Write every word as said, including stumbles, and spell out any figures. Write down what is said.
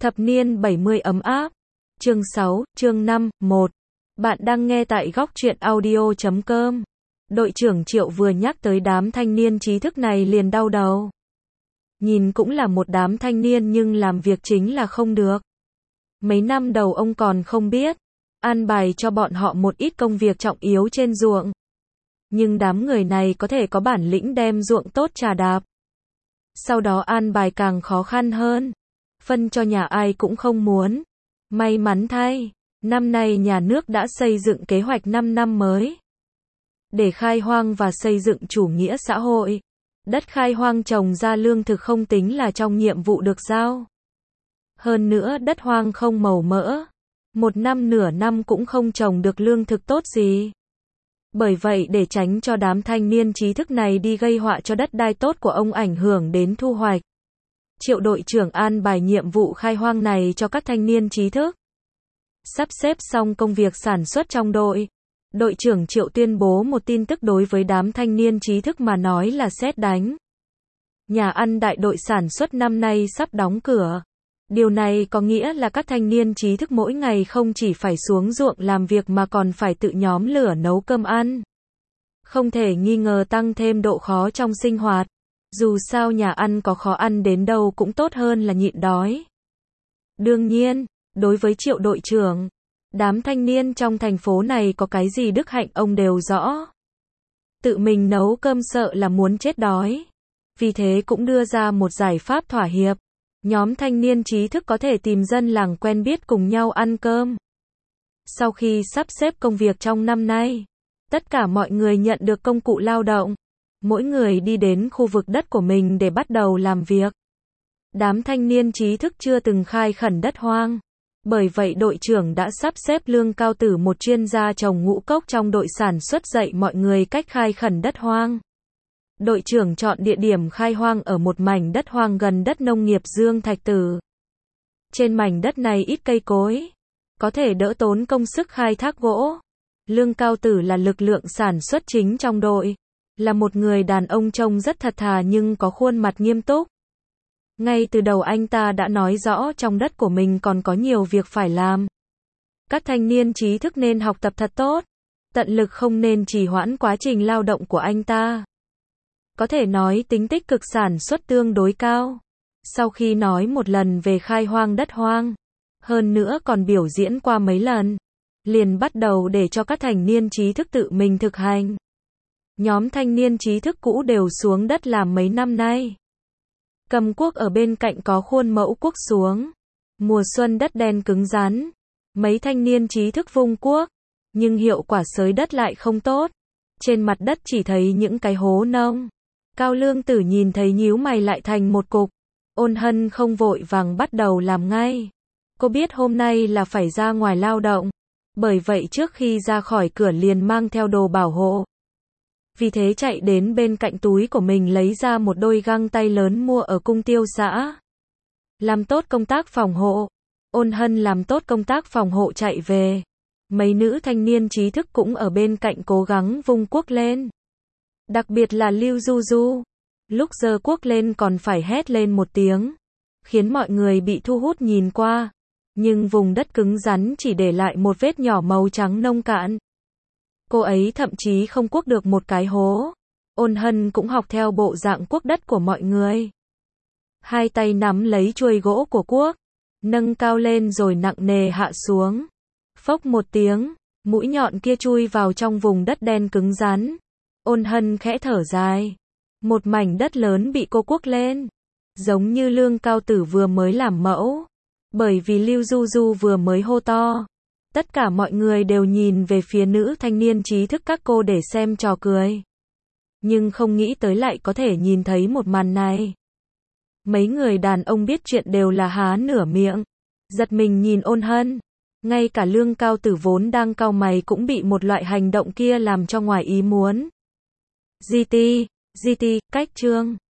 Thập niên bảy mươi ấm áp. Chương sáu, chương năm, một. Bạn đang nghe tại góc truyện audio chấm com. Đội trưởng Triệu vừa nhắc tới đám thanh niên trí thức này liền đau đầu. Nhìn cũng là một đám thanh niên nhưng làm việc chính là không được. Mấy năm đầu ông còn không biết an bài cho bọn họ một ít công việc trọng yếu trên ruộng. Nhưng đám người này có thể có bản lĩnh đem ruộng tốt trà đạp. Sau đó an bài càng khó khăn hơn. Phân cho nhà ai cũng không muốn. May mắn thay, năm nay nhà nước đã xây dựng kế hoạch năm năm mới. Để khai hoang và xây dựng chủ nghĩa xã hội. Đất khai hoang trồng ra lương thực không tính là trong nhiệm vụ được giao. Hơn nữa đất hoang không màu mỡ. Một năm nửa năm cũng không trồng được lương thực tốt gì. Bởi vậy để tránh cho đám thanh niên trí thức này đi gây họa cho đất đai tốt của ông ảnh hưởng đến thu hoạch. Triệu đội trưởng an bài nhiệm vụ khai hoang này cho các thanh niên trí thức. Sắp xếp xong công việc sản xuất trong đội. Đội trưởng Triệu tuyên bố một tin tức đối với đám thanh niên trí thức mà nói là sét đánh. Nhà ăn đại đội sản xuất năm nay sắp đóng cửa. Điều này có nghĩa là các thanh niên trí thức mỗi ngày không chỉ phải xuống ruộng làm việc mà còn phải tự nhóm lửa nấu cơm ăn. Không thể nghi ngờ tăng thêm độ khó trong sinh hoạt. Dù sao nhà ăn có khó ăn đến đâu cũng tốt hơn là nhịn đói. Đương nhiên, đối với Triệu đội trưởng, đám thanh niên trong thành phố này có cái gì đức hạnh ông đều rõ. Tự mình nấu cơm sợ là muốn chết đói. Vì thế cũng đưa ra một giải pháp thỏa hiệp. Nhóm thanh niên trí thức có thể tìm dân làng quen biết cùng nhau ăn cơm. Sau khi sắp xếp công việc trong năm nay, tất cả mọi người nhận được công cụ lao động. Mỗi người đi đến khu vực đất của mình để bắt đầu làm việc. Đám thanh niên trí thức chưa từng khai khẩn đất hoang. Bởi vậy đội trưởng đã sắp xếp Lương Cao Tử, một chuyên gia trồng ngũ cốc trong đội sản xuất, dạy mọi người cách khai khẩn đất hoang. Đội trưởng chọn địa điểm khai hoang ở một mảnh đất hoang gần đất nông nghiệp Dương Thạch Tử. Trên mảnh đất này ít cây cối, có thể đỡ tốn công sức khai thác gỗ. Lương Cao Tử là lực lượng sản xuất chính trong đội. Là một người đàn ông trông rất thật thà nhưng có khuôn mặt nghiêm túc. Ngay từ đầu anh ta đã nói rõ trong đất của mình còn có nhiều việc phải làm. Các thanh niên trí thức nên học tập thật tốt. Tận lực không nên trì hoãn quá trình lao động của anh ta. Có thể nói tính tích cực sản xuất tương đối cao. Sau khi nói một lần về khai hoang đất hoang, hơn nữa còn biểu diễn qua mấy lần, liền bắt đầu để cho các thanh niên trí thức tự mình thực hành. Nhóm thanh niên trí thức cũ đều xuống đất làm mấy năm nay. Cầm cuốc ở bên cạnh có khuôn mẫu cuốc xuống. Mùa xuân đất đen cứng rắn. Mấy thanh niên trí thức vung cuốc. Nhưng hiệu quả xới đất lại không tốt. Trên mặt đất chỉ thấy những cái hố nông. Cao Lương Tử nhìn thấy nhíu mày lại thành một cục. Ôn Hân không vội vàng bắt đầu làm ngay. Cô biết hôm nay là phải ra ngoài lao động. Bởi vậy trước khi ra khỏi cửa liền mang theo đồ bảo hộ. Vì thế chạy đến bên cạnh túi của mình lấy ra một đôi găng tay lớn mua ở cung tiêu xã. Làm tốt công tác phòng hộ. Ôn Hân làm tốt công tác phòng hộ chạy về. Mấy nữ thanh niên trí thức cũng ở bên cạnh cố gắng vung cuốc lên. Đặc biệt là Lưu Du Du. Lúc giơ cuốc lên còn phải hét lên một tiếng. Khiến mọi người bị thu hút nhìn qua. Nhưng vùng đất cứng rắn chỉ để lại một vết nhỏ màu trắng nông cạn. Cô ấy thậm chí không cuốc được một cái hố. Ôn Hân cũng học theo bộ dạng cuốc đất của mọi người. Hai tay nắm lấy chuôi gỗ của cuốc, nâng cao lên rồi nặng nề hạ xuống. Phốc một tiếng, mũi nhọn kia chui vào trong vùng đất đen cứng rắn. Ôn Hân khẽ thở dài. Một mảnh đất lớn bị cô cuốc lên. Giống như Lương Cao Tử vừa mới làm mẫu. Bởi vì Lưu Du Du vừa mới hô to. Tất cả mọi người đều nhìn về phía nữ thanh niên trí thức các cô để xem trò cười. Nhưng không nghĩ tới lại có thể nhìn thấy một màn này. Mấy người đàn ông biết chuyện đều là há nửa miệng. Giật mình nhìn Ôn Hân. Ngay cả Lương Cao Tử vốn đang cau mày cũng bị một loại hành động kia làm cho ngoài ý muốn. giê tê, giê tê, cách chương.